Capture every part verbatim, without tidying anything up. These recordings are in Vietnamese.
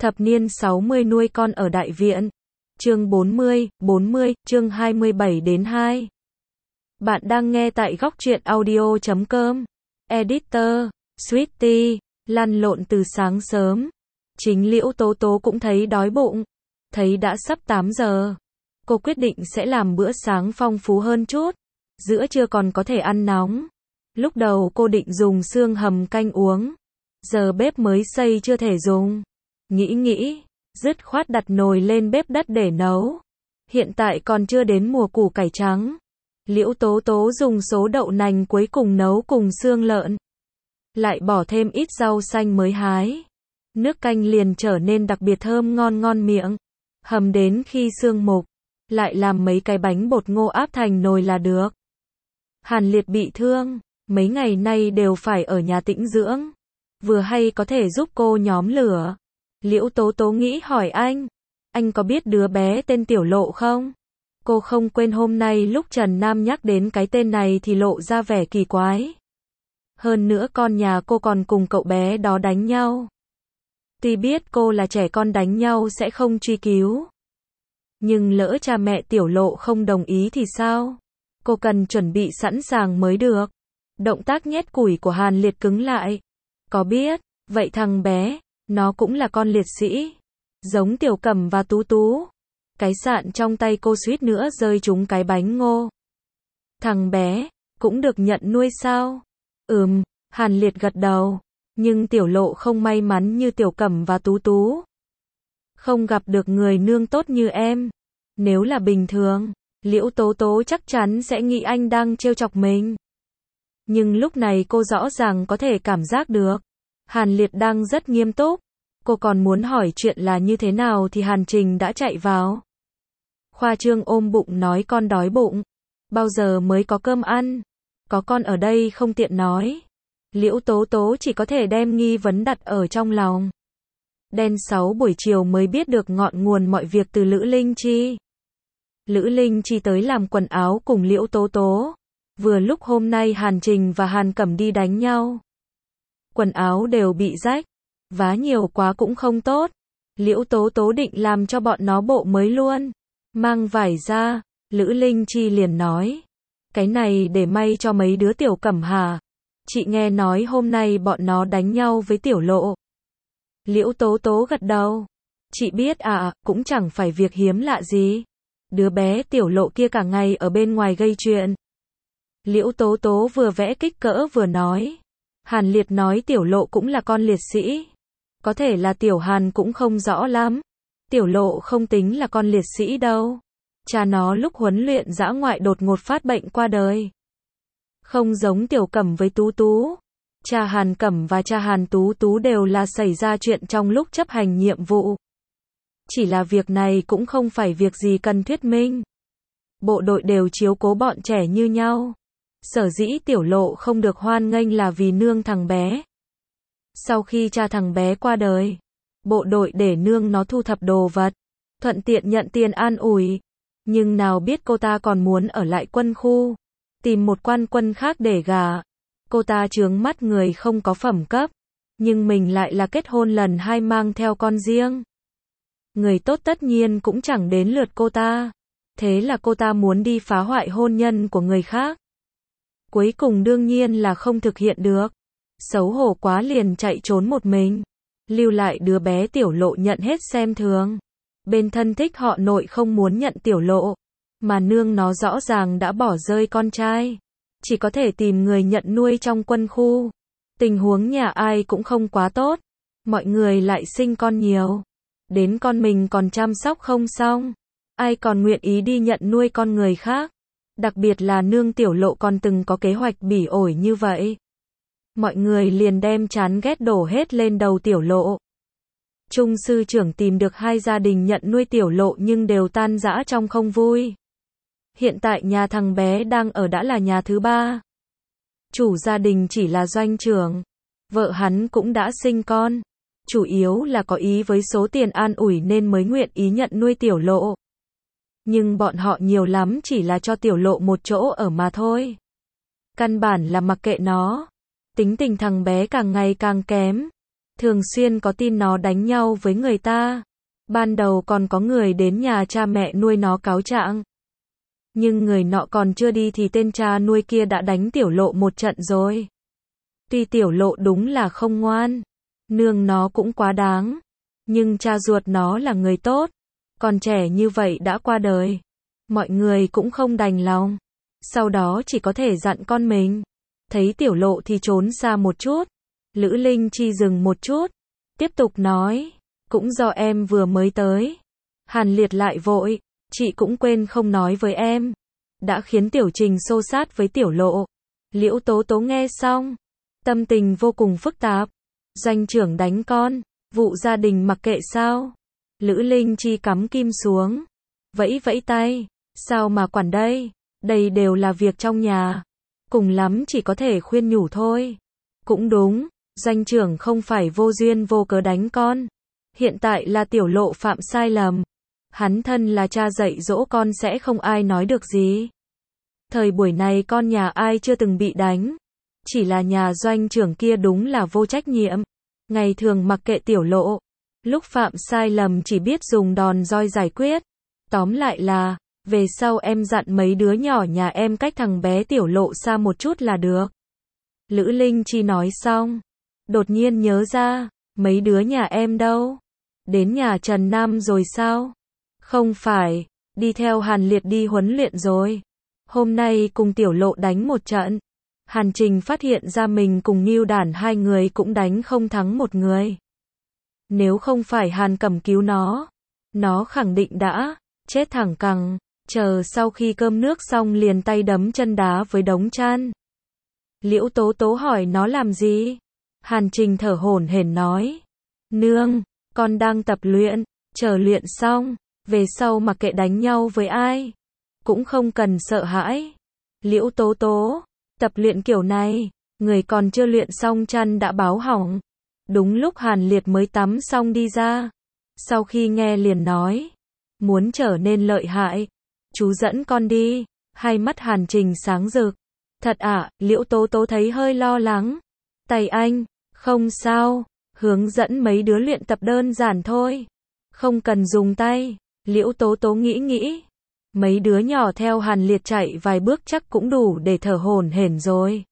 Thập niên sáu mươi nuôi con ở đại viện. Chương bốn mươi, bốn mươi, chương hai mươi bảy đến hai. Bạn đang nghe tại góc truyện audio chấm com. Editor, Sweetie, lăn lộn từ sáng sớm. Chính Liễu Tố Tố cũng thấy đói bụng. Thấy đã sắp tám giờ. Cô quyết định sẽ làm bữa sáng phong phú hơn chút. Giữa trưa còn có thể ăn nóng. Lúc đầu cô định dùng xương hầm canh uống. Giờ bếp mới xây chưa thể dùng. Nghĩ nghĩ, dứt khoát đặt nồi lên bếp đất để nấu. Hiện tại còn chưa đến mùa củ cải trắng. Liễu Tố Tố dùng số đậu nành cuối cùng nấu cùng xương lợn. Lại bỏ thêm ít rau xanh mới hái. Nước canh liền trở nên đặc biệt thơm ngon ngon miệng. Hầm đến khi xương mục. Lại làm mấy cái bánh bột ngô áp thành nồi là được. Hàn Liệt bị thương. Mấy ngày nay đều phải ở nhà tĩnh dưỡng. Vừa hay có thể giúp cô nhóm lửa. Liễu Tố Tố nghĩ hỏi anh. Anh có biết đứa bé tên Tiểu Lộ không? Cô không quên hôm nay lúc Trần Nam nhắc đến cái tên này thì lộ ra vẻ kỳ quái. Hơn nữa con nhà cô còn cùng cậu bé đó đánh nhau. Tuy biết cô là trẻ con đánh nhau sẽ không truy cứu. Nhưng lỡ cha mẹ Tiểu Lộ không đồng ý thì sao? Cô cần chuẩn bị sẵn sàng mới được. Động tác nhét củi của Hàn Liệt cứng lại. Có biết, vậy thằng bé, nó cũng là con liệt sĩ. Giống Tiểu Cẩm và Tú Tú. Cái sạn trong tay cô suýt nữa rơi trúng cái bánh ngô. Thằng bé, cũng được nhận nuôi sao? Ừm, Hàn Liệt gật đầu. Nhưng Tiểu Lộ không may mắn như Tiểu Cẩm và Tú Tú. Không gặp được người nương tốt như em. Nếu là bình thường, Liễu Tố Tố chắc chắn sẽ nghĩ anh đang trêu chọc mình. Nhưng lúc này cô rõ ràng có thể cảm giác được. Hàn Liệt đang rất nghiêm túc. Cô còn muốn hỏi chuyện là như thế nào thì Hàn Trình đã chạy vào. Khoa trương ôm bụng nói con đói bụng. Bao giờ mới có cơm ăn? Có con ở đây không tiện nói. Liễu Tố Tố chỉ có thể đem nghi vấn đặt ở trong lòng. Đen sáu buổi chiều mới biết được ngọn nguồn mọi việc từ Lữ Linh Chi. Lữ Linh Chi tới làm quần áo cùng Liễu Tố Tố. Vừa lúc hôm nay Hàn Trình và Hàn Cẩm đi đánh nhau. Quần áo đều bị rách. Vá nhiều quá cũng không tốt. Liễu Tố Tố định làm cho bọn nó bộ mới luôn. Mang vải ra, Lữ Linh Chi liền nói. Cái này để may cho mấy đứa Tiểu Cẩm hả? Chị nghe nói hôm nay bọn nó đánh nhau với Tiểu Lộ. Liễu Tố Tố gật đầu. Chị biết à, cũng chẳng phải việc hiếm lạ gì. Đứa bé Tiểu Lộ kia cả ngày ở bên ngoài gây chuyện. Liễu Tố Tố vừa vẽ kích cỡ vừa nói. Hàn Liệt nói Tiểu Lộ cũng là con liệt sĩ. Có thể là Tiểu Hàn cũng không rõ lắm. Tiểu Lộ không tính là con liệt sĩ đâu. Cha nó lúc huấn luyện dã ngoại đột ngột phát bệnh qua đời. Không giống Tiểu Cẩm với Tú Tú. Cha Hàn Cẩm và cha Hàn Tú Tú đều là xảy ra chuyện trong lúc chấp hành nhiệm vụ. Chỉ là việc này cũng không phải việc gì cần thuyết minh. Bộ đội đều chiếu cố bọn trẻ như nhau. Sở dĩ Tiểu Lộ không được hoan nghênh là vì nương thằng bé. Sau khi cha thằng bé qua đời, bộ đội để nương nó thu thập đồ vật, thuận tiện nhận tiền an ủi. Nhưng nào biết cô ta còn muốn ở lại quân khu, tìm một quan quân khác để gả. Cô ta chướng mắt người không có phẩm cấp, nhưng mình lại là kết hôn lần hai mang theo con riêng. Người tốt tất nhiên cũng chẳng đến lượt cô ta. Thế là cô ta muốn đi phá hoại hôn nhân của người khác. Cuối cùng đương nhiên là không thực hiện được. Xấu hổ quá liền chạy trốn một mình. Lưu lại đứa bé Tiểu Lộ nhận hết xem thường. Bên thân thích họ nội không muốn nhận Tiểu Lộ. Mà nương nó rõ ràng đã bỏ rơi con trai. Chỉ có thể tìm người nhận nuôi trong quân khu. Tình huống nhà ai cũng không quá tốt. Mọi người lại sinh con nhiều. Đến con mình còn chăm sóc không xong. Ai còn nguyện ý đi nhận nuôi con người khác. Đặc biệt là nương Tiểu Lộ còn từng có kế hoạch bỉ ổi như vậy. Mọi người liền đem chán ghét đổ hết lên đầu Tiểu Lộ. Trung sư trưởng tìm được hai gia đình nhận nuôi Tiểu Lộ nhưng đều tan rã trong không vui. Hiện tại nhà thằng bé đang ở đã là nhà thứ ba. Chủ gia đình chỉ là doanh trưởng. Vợ hắn cũng đã sinh con. Chủ yếu là có ý với số tiền an ủi nên mới nguyện ý nhận nuôi Tiểu Lộ. Nhưng bọn họ nhiều lắm chỉ là cho Tiểu Lộ một chỗ ở mà thôi. Căn bản là mặc kệ nó. Tính tình thằng bé càng ngày càng kém. Thường xuyên có tin nó đánh nhau với người ta. Ban đầu còn có người đến nhà cha mẹ nuôi nó cáo trạng. Nhưng người nọ còn chưa đi thì tên cha nuôi kia đã đánh Tiểu Lộ một trận rồi. Tuy Tiểu Lộ đúng là không ngoan, nương nó cũng quá đáng, nhưng cha ruột nó là người tốt, còn trẻ như vậy đã qua đời. Mọi người cũng không đành lòng. Sau đó chỉ có thể dặn con mình. Thấy Tiểu Lộ thì trốn xa một chút. Lữ Linh Chi dừng một chút, tiếp tục nói, cũng do em vừa mới tới. Hàn Liệt lại vội, chị cũng quên không nói với em. Đã khiến Tiểu Trình xô xát với Tiểu Lộ. Liễu Tố Tố nghe xong, tâm tình vô cùng phức tạp. Doanh trưởng đánh con, vụ gia đình mặc kệ sao? Lữ Linh Chi cắm kim xuống, vẫy vẫy tay, sao mà quản đây, đây đều là việc trong nhà. Cùng lắm chỉ có thể khuyên nhủ thôi. Cũng đúng, doanh trưởng không phải vô duyên vô cớ đánh con. Hiện tại là Tiểu Lộ phạm sai lầm. Hắn thân là cha dạy dỗ con sẽ không ai nói được gì. Thời buổi này con nhà ai chưa từng bị đánh. Chỉ là nhà doanh trưởng kia đúng là vô trách nhiệm. Ngày thường mặc kệ Tiểu Lộ. Lúc phạm sai lầm chỉ biết dùng đòn roi giải quyết. Tóm lại là, về sau em dặn mấy đứa nhỏ nhà em cách thằng bé Tiểu Lộ xa một chút là được. Lữ Linh Chi nói xong, đột nhiên nhớ ra, mấy đứa nhà em đâu? Đến nhà Trần Nam rồi sao? Không phải, đi theo Hàn Liệt đi huấn luyện rồi. Hôm nay cùng Tiểu Lộ đánh một trận. Hàn Trình phát hiện ra mình cùng Ngưu Đản hai người cũng đánh không thắng một người. Nếu không phải Hàn Cẩm cứu nó, nó khẳng định đã chết thẳng cẳng, chờ sau khi cơm nước xong liền tay đấm chân đá với đống chan. Liễu Tố Tố hỏi nó làm gì? Hàn Trình thở hổn hển nói, nương, con đang tập luyện, chờ luyện xong, về sau mặc kệ đánh nhau với ai, cũng không cần sợ hãi. Liễu Tố Tố, tập luyện kiểu này, người còn chưa luyện xong chân đã báo hỏng. Đúng lúc Hàn Liệt mới tắm xong đi ra. Sau khi nghe liền nói, muốn trở nên lợi hại, chú dẫn con đi. Hai mắt Hàn Trình sáng rực. Thật ạ, à, Liễu Tố Tố thấy hơi lo lắng. Tay anh, không sao, hướng dẫn mấy đứa luyện tập đơn giản thôi. Không cần dùng tay. Liễu Tố Tố nghĩ nghĩ. Mấy đứa nhỏ theo Hàn Liệt chạy vài bước chắc cũng đủ để thở hổn hển rồi.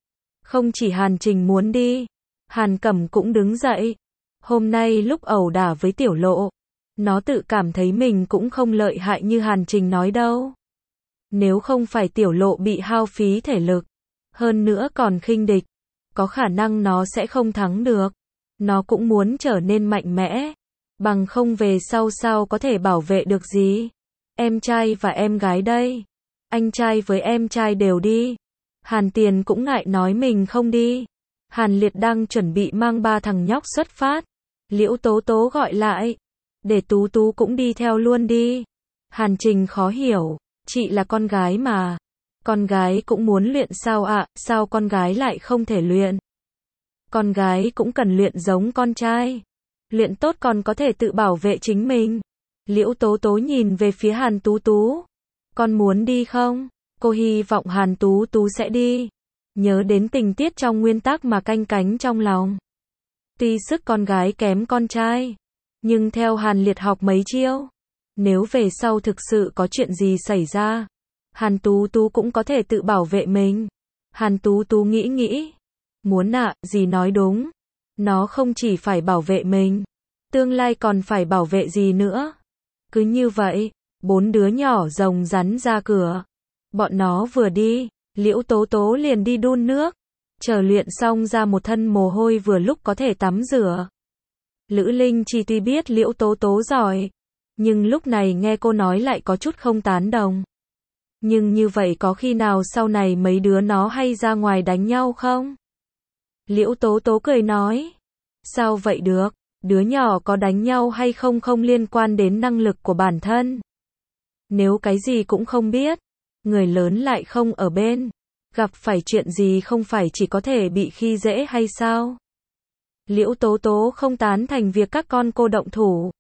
Không chỉ Hàn Trình muốn đi, Hàn Cẩm cũng đứng dậy. Hôm nay lúc ẩu đả với Tiểu Lộ, nó tự cảm thấy mình cũng không lợi hại như Hàn Trình nói đâu. Nếu không phải Tiểu Lộ bị hao phí thể lực, hơn nữa còn khinh địch, có khả năng nó sẽ không thắng được. Nó cũng muốn trở nên mạnh mẽ, bằng không về sau sao có thể bảo vệ được gì. Em trai và em gái đây. Anh trai với em trai đều đi. Hàn Tiền cũng ngại nói mình không đi. Hàn Liệt đang chuẩn bị mang ba thằng nhóc xuất phát. Liễu Tố Tố gọi lại, để Tú Tú cũng đi theo luôn đi. Hàn Trình khó hiểu, chị là con gái mà. Con gái cũng muốn luyện sao ạ, à? Sao con gái lại không thể luyện? Con gái cũng cần luyện giống con trai. Luyện tốt còn có thể tự bảo vệ chính mình. Liễu Tố Tố nhìn về phía Hàn Tú Tú. Con muốn đi không? Cô hy vọng Hàn Tú Tú sẽ đi. Nhớ đến tình tiết trong nguyên tắc mà canh cánh trong lòng. Tuy sức con gái kém con trai, nhưng theo Hàn Liệt học mấy chiêu, nếu về sau thực sự có chuyện gì xảy ra, Hàn Tú Tú cũng có thể tự bảo vệ mình. Hàn Tú Tú nghĩ nghĩ. Muốn ạ, à, dì nói đúng. Nó không chỉ phải bảo vệ mình, tương lai còn phải bảo vệ gì nữa. Cứ như vậy, bốn đứa nhỏ rồng rắn ra cửa. Bọn nó vừa đi, Liễu Tố Tố liền đi đun nước. Chờ luyện xong ra một thân mồ hôi vừa lúc có thể tắm rửa. Lữ Linh Chi tuy biết Liễu Tố Tố giỏi, nhưng lúc này nghe cô nói lại có chút không tán đồng. Nhưng như vậy có khi nào sau này mấy đứa nó hay ra ngoài đánh nhau không? Liễu Tố Tố cười nói. Sao vậy được? Đứa nhỏ có đánh nhau hay không không liên quan đến năng lực của bản thân. Nếu cái gì cũng không biết, người lớn lại không ở bên, gặp phải chuyện gì không phải chỉ có thể bị khi dễ hay sao? Liễu Tố Tố không tán thành việc các con cô động thủ.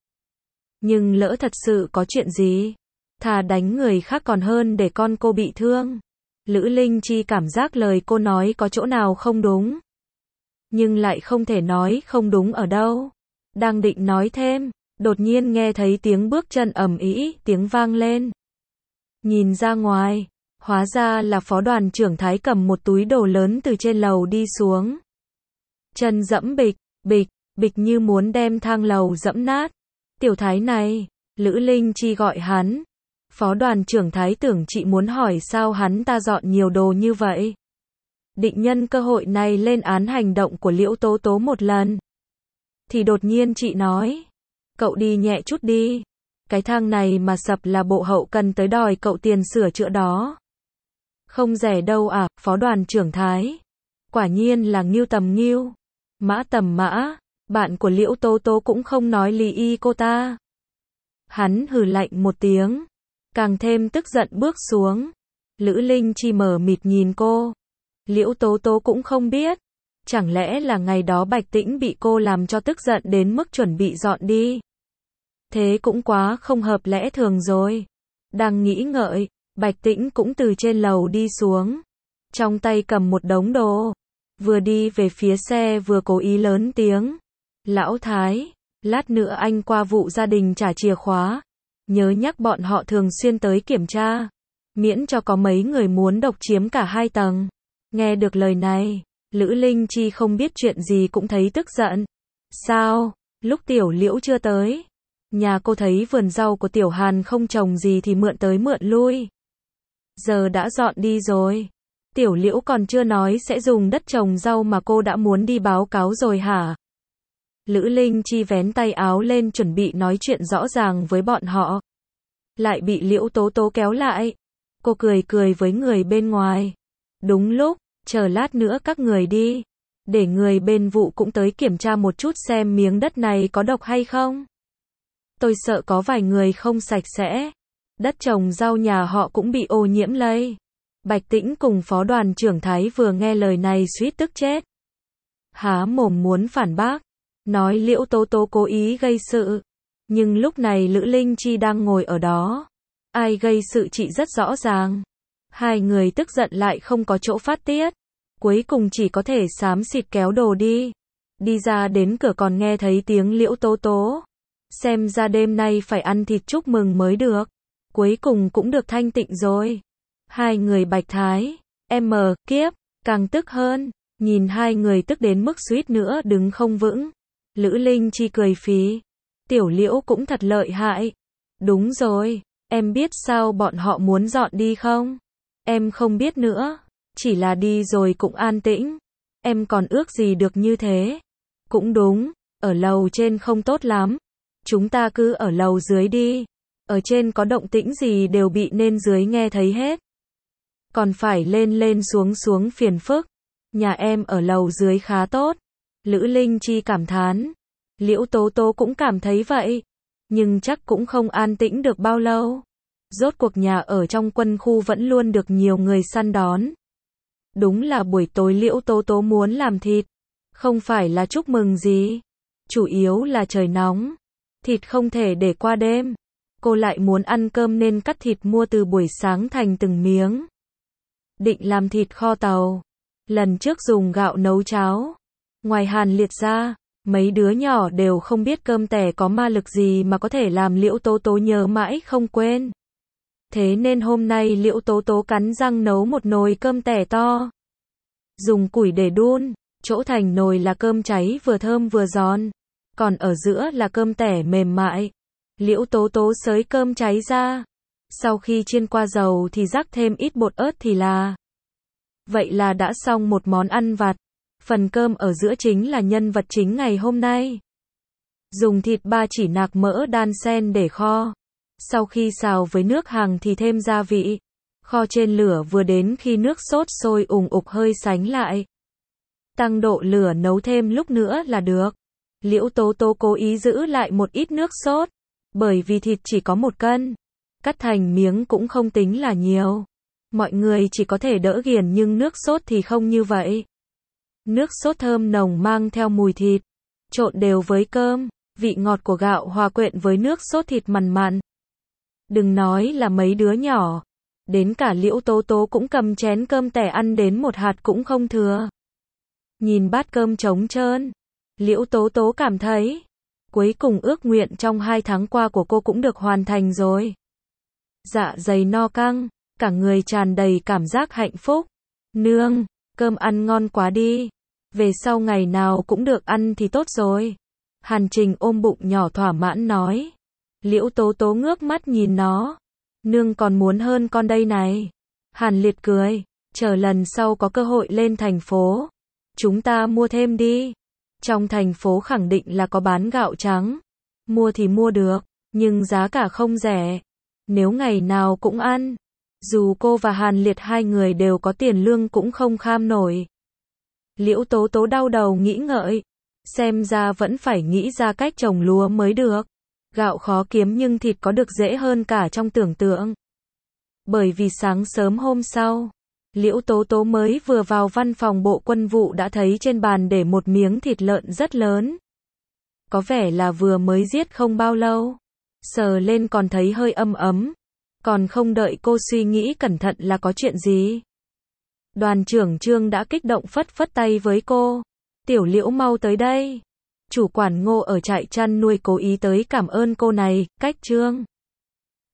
Nhưng lỡ thật sự có chuyện gì, thà đánh người khác còn hơn để con cô bị thương. Lữ Linh Chi cảm giác lời cô nói có chỗ nào không đúng. nhưng lại không thể nói không đúng ở đâu. Đang định nói thêm, đột nhiên nghe thấy tiếng bước chân ầm ĩ, tiếng vang lên. Nhìn ra ngoài, hóa ra là phó đoàn trưởng Thái cầm một túi đồ lớn từ trên lầu đi xuống. Chân dẫm bịch, bịch, bịch như muốn đem thang lầu dẫm nát. Tiểu Thái này, Lữ Linh Chi gọi hắn. Phó đoàn trưởng Thái tưởng chị muốn hỏi sao hắn ta dọn nhiều đồ như vậy. Định nhân cơ hội này lên án hành động của Liễu Tố Tố một lần. Thì đột nhiên chị nói, cậu đi nhẹ chút đi. Cái thang này mà sập là bộ hậu cần tới đòi cậu tiền sửa chữa đó. Không rẻ đâu à, phó đoàn trưởng Thái. Quả nhiên là ngưu tầm ngưu, mã tầm mã, bạn của Liễu Tố Tố cũng không nói lý y cô ta. Hắn hừ lạnh một tiếng, càng thêm tức giận bước xuống. Lữ Linh Chi mờ mịt nhìn cô. Liễu Tố Tố cũng không biết. Chẳng lẽ là ngày đó Bạch Tĩnh bị cô làm cho tức giận đến mức chuẩn bị dọn đi. Thế cũng quá không hợp lẽ thường rồi. Đang nghĩ ngợi, Bạch Tĩnh cũng từ trên lầu đi xuống. Trong tay cầm một đống đồ. Vừa đi về phía xe vừa cố ý lớn tiếng. Lão Thái, lát nữa anh qua vụ gia đình trả chìa khóa. Nhớ nhắc bọn họ thường xuyên tới kiểm tra. Miễn cho có mấy người muốn độc chiếm cả hai tầng. Nghe được lời này, Lữ Linh Chi không biết chuyện gì cũng thấy tức giận. Sao, lúc Tiểu Liễu chưa tới, nhà cô thấy vườn rau của Tiểu Hàn không trồng gì thì mượn tới mượn lui. Giờ đã dọn đi rồi. Tiểu Liễu còn chưa nói sẽ dùng đất trồng rau mà cô đã muốn đi báo cáo rồi hả? Lữ Linh Chi vén tay áo lên chuẩn bị nói chuyện rõ ràng với bọn họ. Lại bị Liễu Tố Tố kéo lại. Cô cười cười với người bên ngoài. Đúng lúc, chờ lát nữa các người đi. Để người bên vụ cũng tới kiểm tra một chút xem miếng đất này có độc hay không. Tôi sợ có vài người không sạch sẽ. Đất trồng rau nhà họ cũng bị ô nhiễm lây. Bạch Tĩnh cùng phó đoàn trưởng Thái vừa nghe lời này suýt tức chết. Há mồm muốn phản bác. Nói Liễu Tố Tố cố ý gây sự. Nhưng lúc này Lữ Linh Chi đang ngồi ở đó. Ai gây sự chị rất rõ ràng. Hai người tức giận lại không có chỗ phát tiết. Cuối cùng chỉ có thể xám xịt kéo đồ đi. Đi ra đến cửa còn nghe thấy tiếng Liễu Tố Tố. Xem ra đêm nay phải ăn thịt chúc mừng mới được. Cuối cùng cũng được thanh tịnh rồi. Hai người Bạch Thái, em mờ, kiếp, càng tức hơn. Nhìn hai người tức đến mức suýt nữa đứng không vững. Lữ Linh Chi cười phí. Tiểu Liễu cũng thật lợi hại. Đúng rồi, em biết sao bọn họ muốn dọn đi không? Em không biết nữa. Chỉ là đi rồi cũng an tĩnh. Em còn ước gì được như thế. Cũng đúng, ở lầu trên không tốt lắm. Chúng ta cứ ở lầu dưới đi. Ở trên có động tĩnh gì đều bị nên dưới nghe thấy hết. Còn phải lên lên xuống xuống phiền phức. Nhà em ở lầu dưới khá tốt. Lữ Linh Chi cảm thán. Liễu Tố Tố cũng cảm thấy vậy. Nhưng chắc cũng không an tĩnh được bao lâu. Rốt cuộc nhà ở trong quân khu vẫn luôn được nhiều người săn đón. Đúng là buổi tối Liễu Tố Tố muốn làm thịt. Không phải là chúc mừng gì. Chủ yếu là trời nóng. Thịt không thể để qua đêm. Cô lại muốn ăn cơm nên cắt thịt mua từ buổi sáng thành từng miếng. Định làm thịt kho tàu. Lần trước dùng gạo nấu cháo. Ngoài Hàn Liệt ra, mấy đứa nhỏ đều không biết cơm tẻ có ma lực gì mà có thể làm Liễu Tố Tố nhớ mãi không quên. Thế nên hôm nay Liễu Tố Tố cắn răng nấu một nồi cơm tẻ to. Dùng củi để đun, chỗ thành nồi là cơm cháy vừa thơm vừa giòn. Còn ở giữa là cơm tẻ mềm mại. Liễu Tố Tố xới cơm cháy ra. Sau khi chiên qua dầu thì rắc thêm ít bột ớt thì là. Vậy là đã xong một món ăn vặt. Phần cơm ở giữa chính là nhân vật chính ngày hôm nay. Dùng thịt ba chỉ nạc mỡ đan sen để kho. Sau khi xào với nước hằng thì thêm gia vị. Kho trên lửa vừa đến khi nước sốt sôi ùng ục hơi sánh lại. Tăng độ lửa nấu thêm lúc nữa là được. Liễu Tố Tố cố ý giữ lại một ít nước sốt. Bởi vì thịt chỉ có một cân. Cắt thành miếng cũng không tính là nhiều. Mọi người chỉ có thể đỡ ghiền nhưng nước sốt thì không như vậy. Nước sốt thơm nồng mang theo mùi thịt. Trộn đều với cơm. Vị ngọt của gạo hòa quyện với nước sốt thịt mặn mặn. Đừng nói là mấy đứa nhỏ. Đến cả Liễu Tố Tố cũng cầm chén cơm tẻ ăn đến một hạt cũng không thừa. Nhìn bát cơm trống trơn, Liễu Tố Tố cảm thấy, cuối cùng ước nguyện trong hai tháng qua của cô cũng được hoàn thành rồi. Dạ dày no căng, cả người tràn đầy cảm giác hạnh phúc. Nương, cơm ăn ngon quá đi. Về sau ngày nào cũng được ăn thì tốt rồi. Hàn Trình ôm bụng nhỏ thỏa mãn nói. Liễu Tố Tố ngước mắt nhìn nó. Nương còn muốn hơn con đây này. Hàn Liệt cười. Chờ lần sau có cơ hội lên thành phố, chúng ta mua thêm đi. Trong thành phố khẳng định là có bán gạo trắng. Mua thì mua được, nhưng giá cả không rẻ. Nếu ngày nào cũng ăn, dù cô và Hàn Liệt hai người đều có tiền lương cũng không kham nổi. Liễu Tố Tố đau đầu nghĩ ngợi. Xem ra vẫn phải nghĩ ra cách trồng lúa mới được. Gạo khó kiếm nhưng thịt có được dễ hơn cả trong tưởng tượng. Bởi vì sáng sớm hôm sau, Liễu Tố Tố mới vừa vào văn phòng Bộ Quân vụ đã thấy trên bàn để một miếng thịt lợn rất lớn. Có vẻ là vừa mới giết không bao lâu. Sờ lên còn thấy hơi ấm ấm. Còn không đợi cô suy nghĩ cẩn thận là có chuyện gì. Đoàn trưởng Trương đã kích động phất phất tay với cô. Tiểu Liễu mau tới đây. Chủ quản Ngô ở trại chăn nuôi cố ý tới cảm ơn cô này, cách Trương.